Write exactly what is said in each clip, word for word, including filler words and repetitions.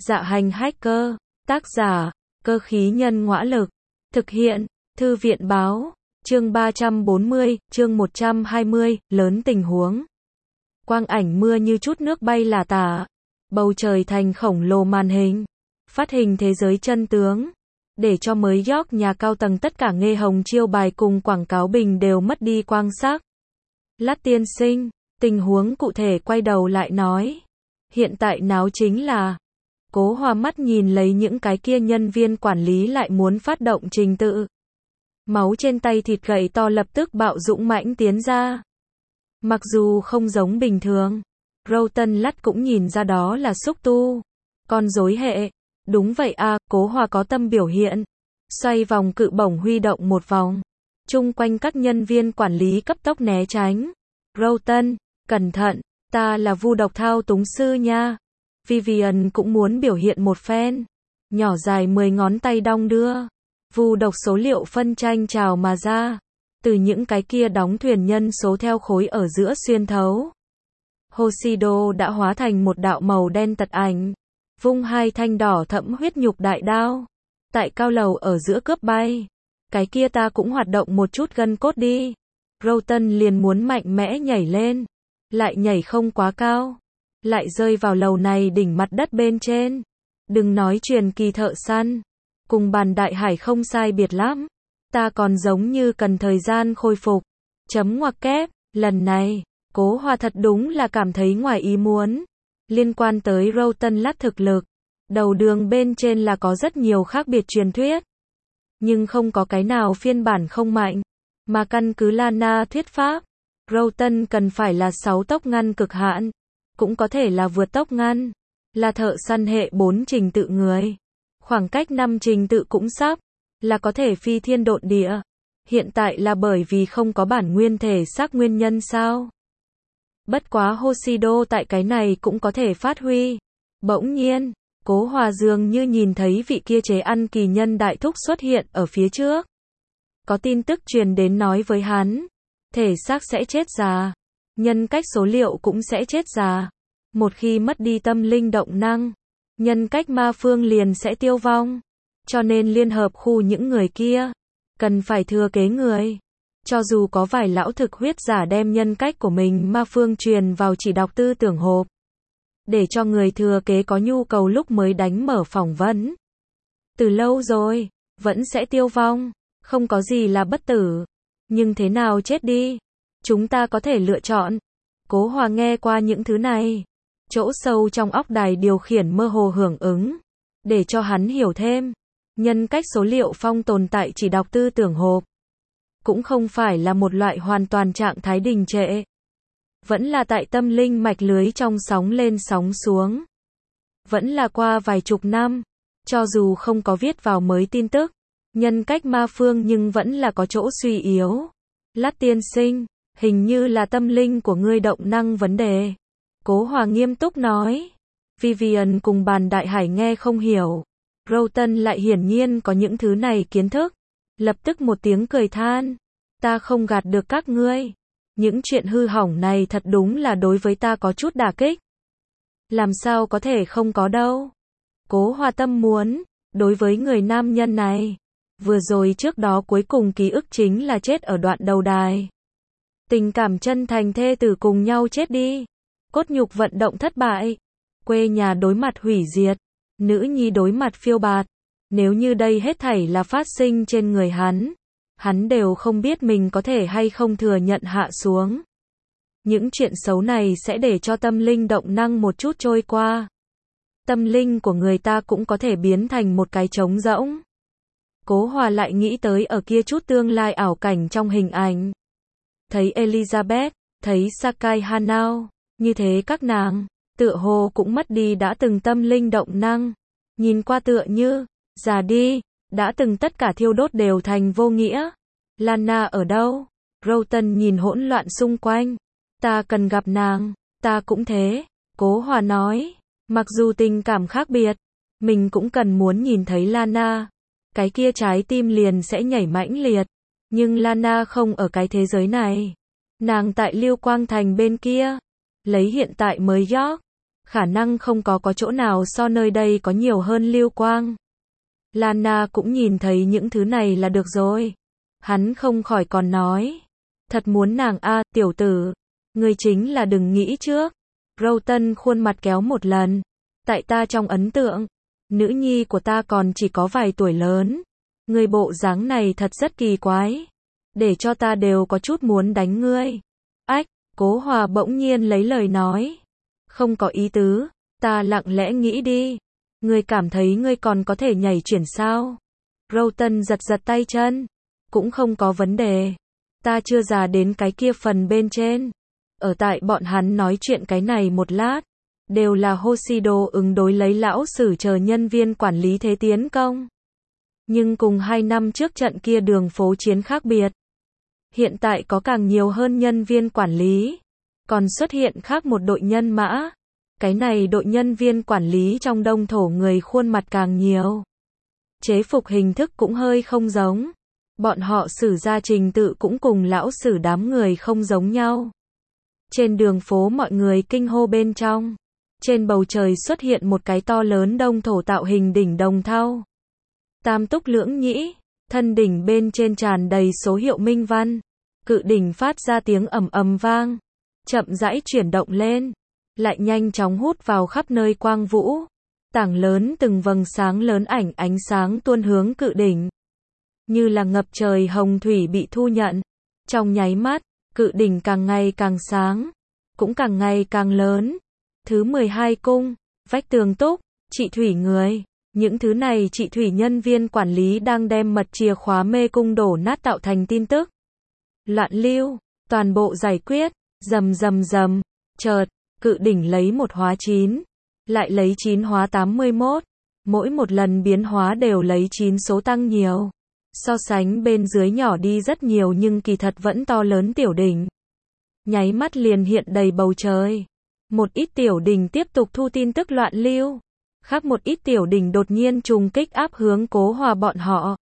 Dạ hành hacker, tác giả, cơ khí nhân ngõa lực, thực hiện, thư viện báo, chương ba trăm bốn mươi, chương một trăm hai mươi, lớn tình huống. Quang ảnh mưa như chút nước bay lả tả, bầu trời thành khổng lồ màn hình, phát hình thế giới chân tướng, để cho mới York nhà cao tầng tất cả nghe hồng chiêu bài cùng quảng cáo bình đều mất đi quang sắc. Lát tiên sinh, tình huống cụ thể quay đầu lại nói. Hiện tại náo chính là, Cố Hòa mắt nhìn lấy những cái kia nhân viên quản lý lại muốn phát động trình tự. Máu trên tay thịt gậy to lập tức bạo dũng mãnh tiến ra. Mặc dù không giống bình thường, Rowton Lắt cũng nhìn ra đó là xúc tu. Con rối hệ. Đúng vậy à, Cố Hòa có tâm biểu hiện. Xoay vòng cự bổng huy động một vòng. Chung quanh các nhân viên quản lý cấp tốc né tránh. Rowton, cẩn thận, ta là vu độc thao túng sư nha. Vivian cũng muốn biểu hiện một phen. Nhỏ dài mười ngón tay đong đưa. Vu độc số liệu phân tranh trào mà ra. Từ những cái kia đóng thuyền nhân số theo khối ở giữa xuyên thấu. Hoshido đã hóa thành một đạo màu đen tật ảnh. Vung hai thanh đỏ thẫm huyết nhục đại đao. Tại cao lầu ở giữa cướp bay. Cái kia ta cũng hoạt động một chút gân cốt đi. Rowton liền muốn mạnh mẽ nhảy lên. Lại nhảy không quá cao. Lại rơi vào lầu này đỉnh mặt đất bên trên. Đừng nói truyền kỳ thợ săn. Cùng bàn đại hải không sai biệt lắm. Ta còn giống như cần thời gian khôi phục. Chấm ngoặc kép, lần này, Cố Hòa thật đúng là cảm thấy ngoài ý muốn. Liên quan tới Rowton Lắt thực lực, đầu đường bên trên là có rất nhiều khác biệt truyền thuyết. Nhưng không có cái nào phiên bản không mạnh. Mà căn cứ Lana thuyết pháp, Rowton cần phải là sáu tốc ngăn cực hạn. Cũng có thể là vượt tốc ngăn. Là thợ săn hệ bốn trình tự người. Khoảng cách năm trình tự cũng sắp. Là có thể phi thiên độn địa. Hiện tại là bởi vì không có bản nguyên thể xác nguyên nhân sao? Bất quá Hoshido tại cái này cũng có thể phát huy. Bỗng nhiên, Cố Hòa dường như nhìn thấy vị kia chế ăn kỳ nhân đại thúc xuất hiện ở phía trước. Có tin tức truyền đến nói với hắn. Thể xác sẽ chết già. Nhân cách số liệu cũng sẽ chết già. Một khi mất đi tâm linh động năng, nhân cách ma phương liền sẽ tiêu vong. Cho nên liên hợp khu những người kia, cần phải thừa kế người. Cho dù có vài lão thực huyết giả đem nhân cách của mình ma phương truyền vào chỉ đọc tư tưởng hộp. Để cho người thừa kế có nhu cầu lúc mới đánh mở phỏng vấn. Từ lâu rồi, vẫn sẽ tiêu vong. Không có gì là bất tử. Nhưng thế nào chết đi? Chúng ta có thể lựa chọn. Cố Hòa nghe qua những thứ này. Chỗ sâu trong óc đài điều khiển mơ hồ hưởng ứng. Để cho hắn hiểu thêm. Nhân cách số liệu phong tồn tại chỉ đọc tư tưởng hộp. Cũng không phải là một loại hoàn toàn trạng thái đình trệ. Vẫn là tại tâm linh mạch lưới trong sóng lên sóng xuống. Vẫn là qua vài chục năm. Cho dù không có viết vào mới tin tức. Nhân cách ma phương nhưng vẫn là có chỗ suy yếu. Lát tiên sinh, hình như là tâm linh của ngươi động năng vấn đề. Cố Hòa nghiêm túc nói. Vivian cùng bàn đại hải nghe không hiểu. Rowton lại hiển nhiên có những thứ này kiến thức. Lập tức một tiếng cười than. Ta không gạt được các ngươi. Những chuyện hư hỏng này thật đúng là đối với ta có chút đả kích. Làm sao có thể không có đâu. Cố Hòa tâm muốn. Đối với người nam nhân này. Vừa rồi trước đó cuối cùng ký ức chính là chết ở đoạn đầu đài. Tình cảm chân thành thê tử cùng nhau chết đi. Cốt nhục vận động thất bại. Quê nhà đối mặt hủy diệt. Nữ nhi đối mặt phiêu bạt. Nếu như đây hết thảy là phát sinh trên người hắn. Hắn đều không biết mình có thể hay không thừa nhận hạ xuống. Những chuyện xấu này sẽ để cho tâm linh động năng một chút trôi qua. Tâm linh của người ta cũng có thể biến thành một cái trống rỗng. Cố Hòa lại nghĩ tới ở kia chút tương lai ảo cảnh trong hình ảnh. Thấy Elizabeth, thấy Sakai Hanao, như thế các nàng, tựa hồ cũng mất đi đã từng tâm linh động năng. Nhìn qua tựa như, già đi, đã từng tất cả thiêu đốt đều thành vô nghĩa. Lana ở đâu? Rowton nhìn hỗn loạn xung quanh. Ta cần gặp nàng, ta cũng thế. Cố Hòa nói, mặc dù tình cảm khác biệt, mình cũng cần muốn nhìn thấy Lana. Cái kia trái tim liền sẽ nhảy mãnh liệt. Nhưng Lana không ở cái thế giới này. Nàng tại Lưu Quang Thành bên kia. Lấy hiện tại mới York. Khả năng không có có chỗ nào so nơi đây có nhiều hơn lưu quang. Lana cũng nhìn thấy những thứ này là được rồi. Hắn không khỏi còn nói. Thật muốn nàng a, à, tiểu tử. Ngươi chính là đừng nghĩ trước. Broughton khuôn mặt kéo một lần. Tại ta trong ấn tượng, nữ nhi của ta còn chỉ có vài tuổi lớn. Ngươi bộ dáng này thật rất kỳ quái. Để cho ta đều có chút muốn đánh ngươi. Ách, Cố Hòa bỗng nhiên lấy lời nói. Không có ý tứ, ta lặng lẽ nghĩ đi. Ngươi cảm thấy ngươi còn có thể nhảy chuyển sao? Broughton giật giật tay chân. Cũng không có vấn đề. Ta chưa già đến cái kia phần bên trên. Ở tại bọn hắn nói chuyện cái này một lát. Đều là Hoshido ứng đối lấy lão sử chờ nhân viên quản lý thế tiến công. Nhưng cùng hai năm trước trận kia đường phố chiến khác biệt. Hiện tại có càng nhiều hơn nhân viên quản lý. Còn xuất hiện khác một đội nhân mã. Cái này đội nhân viên quản lý trong đông thổ người khuôn mặt càng nhiều. Chế phục hình thức cũng hơi không giống. Bọn họ xử ra trình tự cũng cùng lão sử đám người không giống nhau. Trên đường phố mọi người kinh hô bên trong. Trên bầu trời xuất hiện một cái to lớn đông thổ tạo hình đỉnh đồng thau. Tam túc lưỡng nhĩ, thân đỉnh bên trên tràn đầy số hiệu minh văn. Cự đỉnh phát ra tiếng ầm ầm vang. Chậm rãi chuyển động lên. Lại nhanh chóng hút vào khắp nơi quang vũ. Tảng lớn từng vầng sáng lớn ảnh ánh sáng tuôn hướng cự đỉnh. Như là ngập trời hồng thủy bị thu nhận. Trong nháy mắt, cự đỉnh càng ngày càng sáng. Cũng càng ngày càng lớn. Thứ mười hai cung, vách tường túc, trị thủy người. Những thứ này trị thủy nhân viên quản lý đang đem mật chìa khóa mê cung đổ nát tạo thành tin tức. Loạn lưu, toàn bộ giải quyết, rầm rầm rầm, chợt, cự đỉnh lấy một hóa chín, lại lấy chín hóa tám mươi mốt, mỗi một lần biến hóa đều lấy chín số tăng nhiều. So sánh bên dưới nhỏ đi rất nhiều nhưng kỳ thật vẫn to lớn tiểu đỉnh. Nháy mắt liền hiện đầy bầu trời. Một ít tiểu đỉnh tiếp tục thu tin tức loạn lưu. Khác một ít tiểu đỉnh đột nhiên trùng kích áp hướng Cố Hòa bọn họ.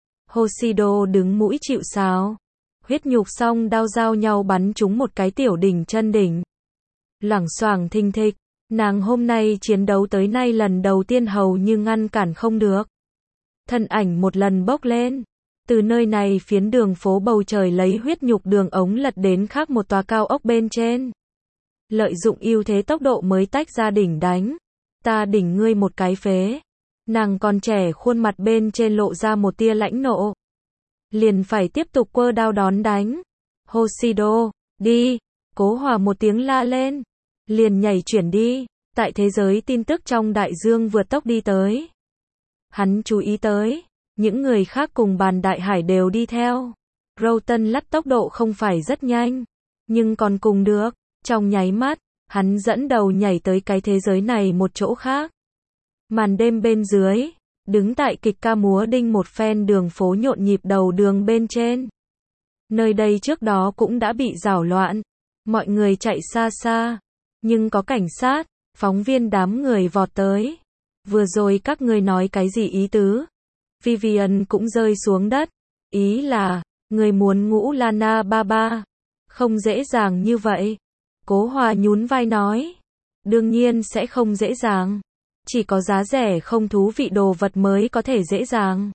Hoshido đứng mũi chịu sào. Huyết nhục song đao giao nhau bắn trúng một cái tiểu đỉnh chân đỉnh. Loảng xoảng thình thịch. Nàng hôm nay chiến đấu tới nay lần đầu tiên hầu như ngăn cản không được. Thân ảnh một lần bốc lên. Từ nơi này phiến đường phố bầu trời lấy huyết nhục đường ống lật đến khác một tòa cao ốc bên trên. Lợi dụng ưu thế tốc độ mới tách ra đỉnh đánh. Ta đỉnh ngươi một cái phế. Nàng còn trẻ khuôn mặt bên trên lộ ra một tia lãnh nộ. Liền phải tiếp tục quơ đao đón đánh. Hoshido, đi. Cố Hòa một tiếng la lên. Liền nhảy chuyển đi. Tại thế giới tin tức trong đại dương vượt tốc đi tới. Hắn chú ý tới. Những người khác cùng bàn đại hải đều đi theo. Broughton lắc tốc độ không phải rất nhanh. Nhưng còn cùng được. Trong nháy mắt, hắn dẫn đầu nhảy tới cái thế giới này một chỗ khác. Màn đêm bên dưới, đứng tại kịch ca múa đinh một phen đường phố nhộn nhịp đầu đường bên trên. Nơi đây trước đó cũng đã bị rào loạn, mọi người chạy xa xa, nhưng có cảnh sát, phóng viên đám người vọt tới. Vừa rồi các ngươi nói cái gì ý tứ? Vivian cũng rơi xuống đất. Ý là, người muốn ngũ Lana ba ba. Không dễ dàng như vậy. Cố Hòa nhún vai nói. Đương nhiên sẽ không dễ dàng. Chỉ có giá rẻ không thú vị đồ vật mới có thể dễ dàng.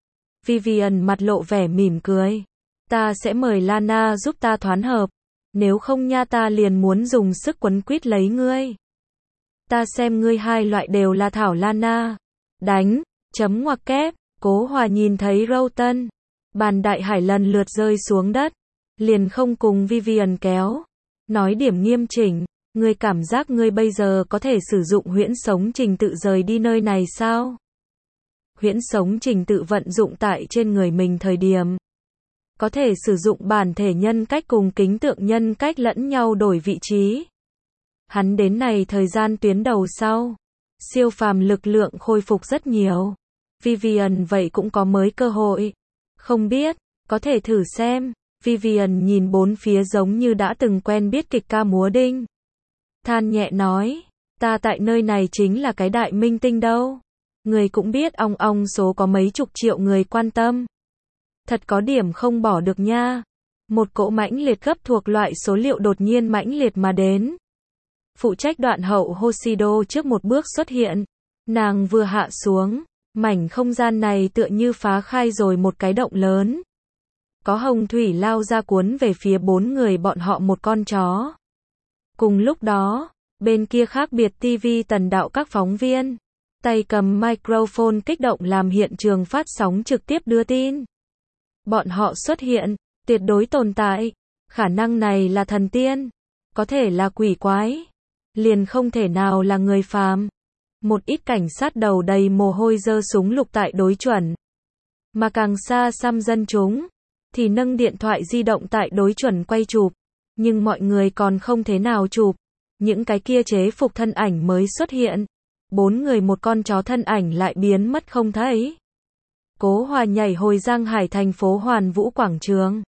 Vivian mặt lộ vẻ mỉm cười. Ta sẽ mời Lana giúp ta thoán hợp. Nếu không nha ta liền muốn dùng sức quấn quýt lấy ngươi. Ta xem ngươi hai loại đều là thảo Lana. Đánh, chấm ngoặc kép. Cố Hòa nhìn thấy Broughton. Bàn đại hải lần lượt rơi xuống đất. Liền không cùng Vivian kéo. Nói điểm nghiêm chỉnh. Ngươi cảm giác ngươi bây giờ có thể sử dụng huyễn sống trình tự rời đi nơi này sao? Huyễn sống trình tự vận dụng tại trên người mình thời điểm. Có thể sử dụng bản thể nhân cách cùng kính tượng nhân cách lẫn nhau đổi vị trí. Hắn đến này thời gian tuyến đầu sau. Siêu phàm lực lượng khôi phục rất nhiều. Vivian vậy cũng có mới cơ hội. Không biết, có thể thử xem. Vivian nhìn bốn phía giống như đã từng quen biết kịch ca múa đinh. Than nhẹ nói, ta tại nơi này chính là cái đại minh tinh đâu. Người cũng biết ong ong số có mấy chục triệu người quan tâm. Thật có điểm không bỏ được nha. Một cỗ mãnh liệt gấp thuộc loại số liệu đột nhiên mãnh liệt mà đến. phụ trách đoạn hậu Hoshido trước một bước xuất hiện. Nàng vừa hạ xuống, mảnh không gian này tựa như phá khai rồi một cái động lớn. Có hồng thủy lao ra cuốn về phía bốn người bọn họ một con chó. Cùng lúc đó, bên kia khác biệt ti vi tần đạo các phóng viên, tay cầm microphone kích động làm hiện trường phát sóng trực tiếp đưa tin. Bọn họ xuất hiện, tuyệt đối tồn tại, khả năng này là thần tiên, có thể là quỷ quái, liền không thể nào là người phàm. Một ít cảnh sát đầu đầy mồ hôi giơ súng lục tại đối chuẩn. Mà càng xa xăm dân chúng, thì nâng điện thoại di động tại đối chuẩn quay chụp. Nhưng mọi người còn không thế nào chụp. Những cái kia chế phục thân ảnh mới xuất hiện. Bốn người một con chó thân ảnh lại biến mất không thấy. Cố Hòa nhảy hồi Giang Hải thành phố Hoàn Vũ quảng trường.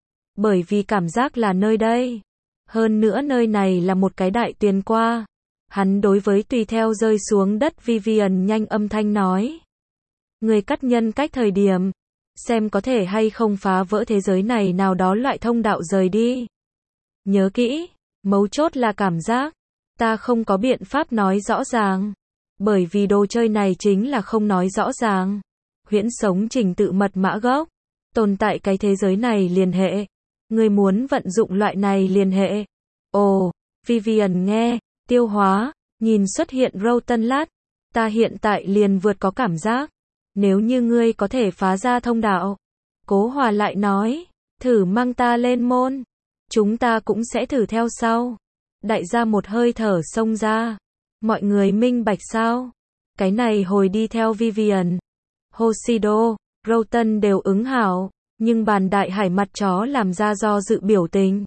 Bởi vì cảm giác là nơi đây. Hơn nữa nơi này là một cái đại tiền qua. Hắn đối với tùy theo rơi xuống đất Vivian nhanh âm thanh nói. Người cắt nhân cách thời điểm. Xem có thể hay không phá vỡ thế giới này nào đó loại thông đạo rời đi. Nhớ kỹ, mấu chốt là cảm giác. Ta không có biện pháp nói rõ ràng. Bởi vì đồ chơi này chính là không nói rõ ràng. Huyễn sống trình tự mật mã gốc. Tồn tại cái thế giới này liên hệ. Người muốn vận dụng loại này liên hệ. Ồ, Vivian nghe, tiêu hóa, nhìn xuất hiện Rotten lát. Ta hiện tại liền vượt có cảm giác. Nếu như ngươi có thể phá ra thông đạo. Cố Hòa lại nói, thử mang ta lên môn. Chúng ta cũng sẽ thử theo sau. Đại gia một hơi thở xông ra. Mọi người minh bạch sao? Cái này hồi đi theo Vivian. Hoshido, Rotten đều ứng hảo. Nhưng bàn đại hải mặt chó làm ra do dự biểu tình.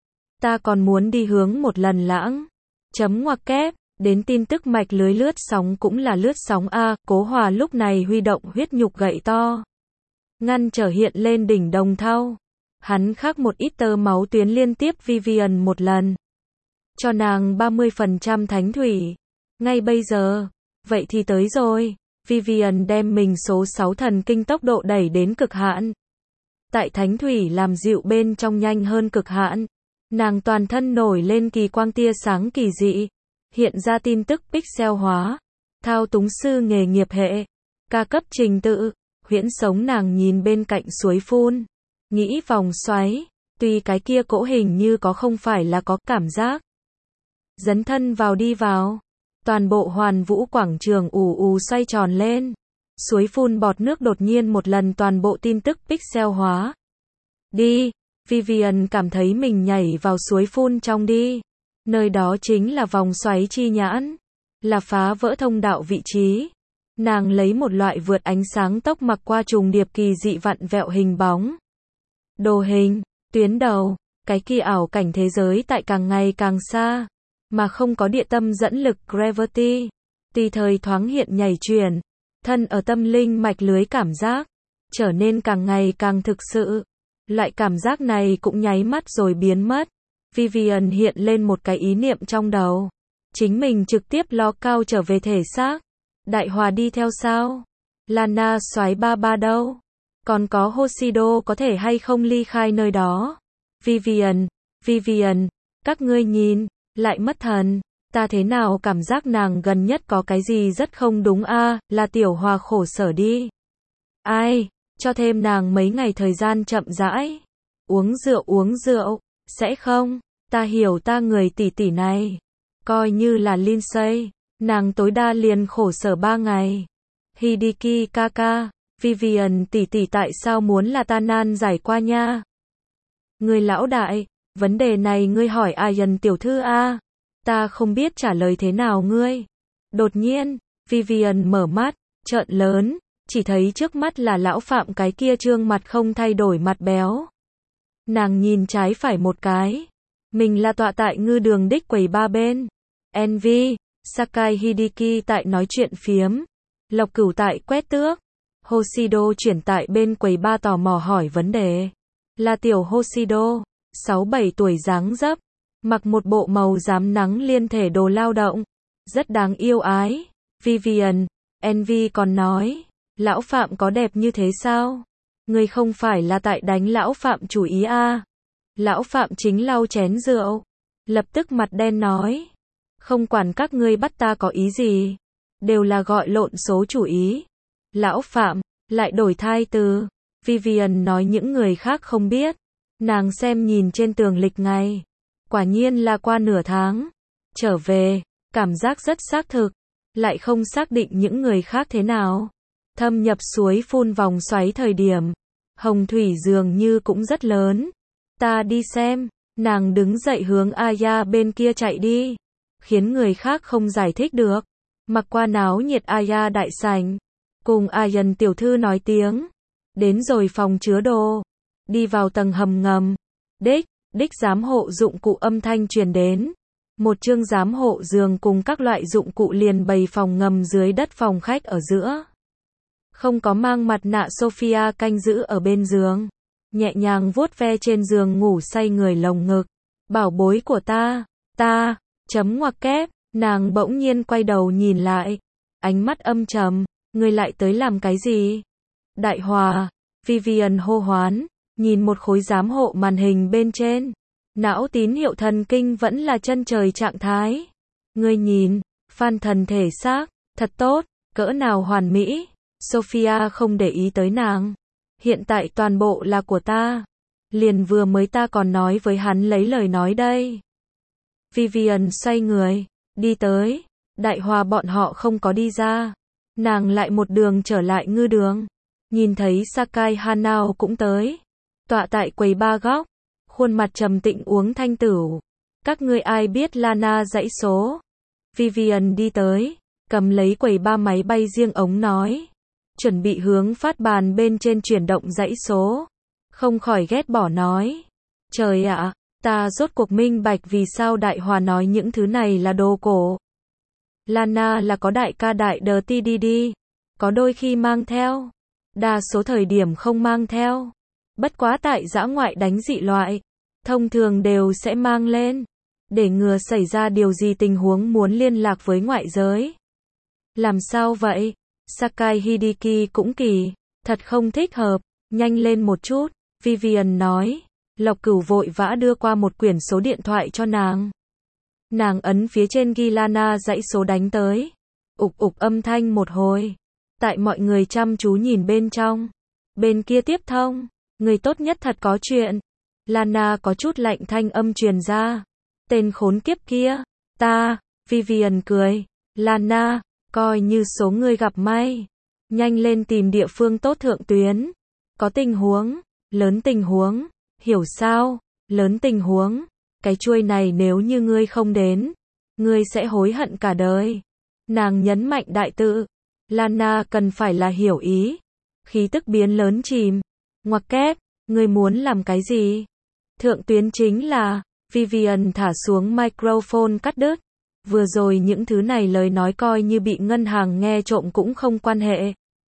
Ta còn muốn đi hướng một lần lãng. Chấm ngoặc kép. Đến tin tức mạch lưới lướt sóng cũng là lướt sóng A. Cố Hòa lúc này huy động huyết nhục gậy to. Ngăn trở hiện lên đỉnh đồng thau. Hắn khắc một ít tơ máu tuyến liên tiếp Vivian một lần. Cho nàng ba mươi phần trăm thánh thủy. Ngay bây giờ. Vậy thì tới rồi. Vivian đem mình số sáu thần kinh tốc độ đẩy đến cực hạn. Tại thánh thủy làm dịu bên trong nhanh hơn cực hạn. Nàng toàn thân nổi lên kỳ quang tia sáng kỳ dị. Hiện ra tin tức pixel hóa. Thao túng sư nghề nghiệp hệ. Ca cấp trình tự. Huyễn sống nàng nhìn bên cạnh suối phun. Nghĩ vòng xoáy. Tuy cái kia cỗ hình như có không phải là có cảm giác. Dấn thân vào đi vào. Toàn bộ Hoàn Vũ quảng trường ù ù xoay tròn lên. Suối phun bọt nước đột nhiên một lần toàn bộ tin tức pixel hóa. Đi. Vivian cảm thấy mình nhảy vào suối phun trong đi. Nơi đó chính là vòng xoáy chi nhãn. Là phá vỡ thông đạo vị trí. Nàng lấy một loại vượt ánh sáng tốc mặc qua trùng điệp kỳ dị vặn vẹo hình bóng. Đồ hình, tuyến đầu, cái kỳ ảo cảnh thế giới tại càng ngày càng xa. Mà không có địa tâm dẫn lực gravity. Tùy thời thoáng hiện nhảy chuyển. Thân ở tâm linh mạch lưới cảm giác. Trở nên càng ngày càng thực sự. Loại cảm giác này cũng nháy mắt rồi biến mất. Vivian hiện lên một cái ý niệm trong đầu. Chính mình trực tiếp lo cao trở về thể xác. Đại Hòa đi theo sao? Lana xoáy ba ba đâu? Còn có Hoshido có thể hay không ly khai nơi đó? Vivian, Vivian, các ngươi nhìn, lại mất thần. Ta thế nào cảm giác nàng gần nhất có cái gì rất không đúng a, à, là Tiểu Hòa khổ sở đi. Ai, cho thêm nàng mấy ngày thời gian chậm rãi. Uống rượu uống rượu, sẽ không? Ta hiểu ta người tỷ tỷ này. Coi như là Lindsay, nàng tối đa liền khổ sở ba ngày. Hideki kaka, Vivian tỷ tỷ tại sao muốn là ta nan giải qua nha? Người lão đại, vấn đề này ngươi hỏi Ian tiểu thư a. Ta không biết trả lời thế nào ngươi. Đột nhiên, Vivian mở mắt, trợn lớn, chỉ thấy trước mắt là lão Phạm cái kia trương mặt không thay đổi mặt béo. Nàng nhìn trái phải một cái. Mình là tọa tại ngư đường đích quầy ba bên. Envy, Sakai Hideki tại nói chuyện phiếm. Lộc Cửu tại quét tước. Hoshido chuyển tại bên quầy ba tò mò hỏi vấn đề. Là tiểu Hoshido, sáu bảy tuổi dáng dấp. Mặc một bộ màu rám nắng liên thể đồ lao động. Rất đáng yêu ái. Vivian, Envy còn nói. Lão Phạm có đẹp như thế sao? Người không phải là tại đánh lão Phạm chủ ý a? Lão Phạm chính lau chén rượu. Lập tức mặt đen nói. Không quản các ngươi bắt ta có ý gì. Đều là gọi lộn số chủ ý. Lão Phạm, lại đổi thai từ. Vivian nói những người khác không biết. Nàng xem nhìn trên tường lịch ngày. Quả nhiên là qua nửa tháng. Trở về, cảm giác rất xác thực. Lại không xác định những người khác thế nào. Thâm nhập suối phun vòng xoáy thời điểm. Hồng thủy dường như cũng rất lớn. Ta đi xem. Nàng đứng dậy hướng Aya bên kia chạy đi. Khiến người khác không giải thích được. Mặc qua náo nhiệt Aya đại sảnh. Cùng Ayan tiểu thư nói tiếng. Đến rồi phòng chứa đồ. Đi vào tầng hầm ngầm. Đích, đích giám hộ dụng cụ âm thanh truyền đến. Một chương giám hộ giường cùng các loại dụng cụ liền bày phòng ngầm dưới đất phòng khách ở giữa. Không có mang mặt nạ Sophia canh giữ ở bên giường. Nhẹ nhàng vuốt ve trên giường ngủ say người lồng ngực. Bảo bối của ta, ta, chấm ngoặc kép, nàng bỗng nhiên quay đầu nhìn lại. Ánh mắt âm trầm, ngươi lại tới làm cái gì? Đại Hòa, Vivian hô hoán, nhìn một khối giám hộ màn hình bên trên. Não tín hiệu thần kinh vẫn là chân trời trạng thái. Ngươi nhìn, phan thần thể xác, thật tốt, cỡ nào hoàn mỹ. Sophia không để ý tới nàng. Hiện tại toàn bộ là của ta. Liền vừa mới ta còn nói với hắn lấy lời nói đây. Vivian xoay người, đi tới. Đại Hòa bọn họ không có đi ra. Nàng lại một đường trở lại ngư đường. Nhìn thấy Sakai Hanao cũng tới. Tọa tại quầy ba góc. Khuôn mặt trầm tĩnh uống thanh tửu. Các ngươi ai biết Lana dãy số? Vivian đi tới. Cầm lấy quầy ba máy bay riêng ống nói. Chuẩn bị hướng phát bàn bên trên chuyển động dãy số. Không khỏi ghét bỏ nói. Trời ạ, ta rốt cuộc minh bạch vì sao Đại Hòa nói những thứ này là đồ cổ. Lana là có đại ca đại đờ ti đi đi. Có đôi khi mang theo. Đa số thời điểm không mang theo. Bất quá tại dã ngoại đánh dị loại. Thông thường đều sẽ mang lên. Để ngừa xảy ra điều gì tình huống muốn liên lạc với ngoại giới. Làm sao vậy? Sakai Hideki cũng kỳ. Thật không thích hợp. Nhanh lên một chút. Vivian nói. Lộc Cửu vội vã đưa qua một quyển số điện thoại cho nàng. Nàng ấn phía trên ghi Lana dãy số đánh tới. Ục ục âm thanh một hồi. Tại mọi người chăm chú nhìn bên trong. Bên kia tiếp thông. Người tốt nhất thật có chuyện. Lana có chút lạnh thanh âm truyền ra. Tên khốn kiếp kia. Ta. Vivian cười. Lana. Coi như số người gặp may. Nhanh lên tìm địa phương tốt thượng tuyến. Có tình huống. Lớn tình huống. Hiểu sao? Lớn tình huống. Cái chuôi này nếu như ngươi không đến. Ngươi sẽ hối hận cả đời. Nàng nhấn mạnh đại tự. Lana cần phải là hiểu ý. Khí tức biến lớn chìm. Ngoặc kép. Ngươi muốn làm cái gì? Thượng tuyến chính là. Vivian thả xuống microphone cắt đứt. Vừa rồi những thứ này lời nói coi như bị ngân hàng nghe trộm cũng không quan hệ.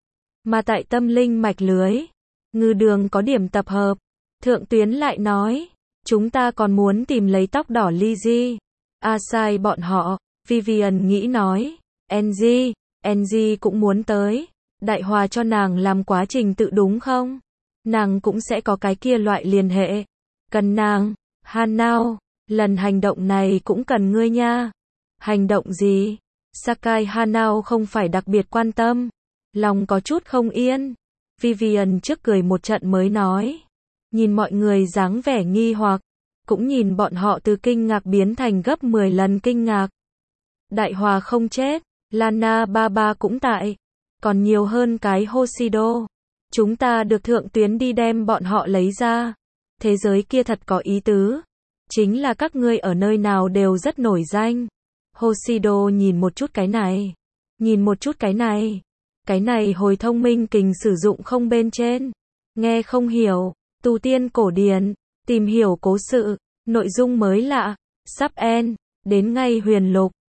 Mà tại tâm linh mạch lưới. Ngư đường có điểm tập hợp. Thượng tuyến lại nói. Chúng ta còn muốn tìm lấy tóc đỏ Lizzie. Asai bọn họ. Vivian nghĩ nói. Angie. Angie cũng muốn tới. Đại Hòa cho nàng làm quá trình tự đúng không? Nàng cũng sẽ có cái kia loại liên hệ. Cần nàng. Hanao. Lần hành động này cũng cần ngươi nha. Hành động gì? Sakai Hanao không phải đặc biệt quan tâm. Lòng có chút không yên. Vivian trước cười một trận mới nói. Nhìn mọi người dáng vẻ nghi hoặc. Cũng nhìn bọn họ từ kinh ngạc biến thành gấp mười lần kinh ngạc. Đại Hòa không chết. Lana Baba cũng tại. Còn nhiều hơn cái Hoshido. Chúng ta được thượng tuyến đi đem bọn họ lấy ra. Thế giới kia thật có ý tứ. Chính là các ngươi ở nơi nào đều rất nổi danh. Hoshido nhìn một chút cái này. Nhìn một chút cái này. Cái này hồi thông minh kình sử dụng không bên trên. Nghe không hiểu. Tu tiên cổ điển. Tìm hiểu cố sự. Nội dung mới lạ. Sắp end. Đến ngay huyền lục.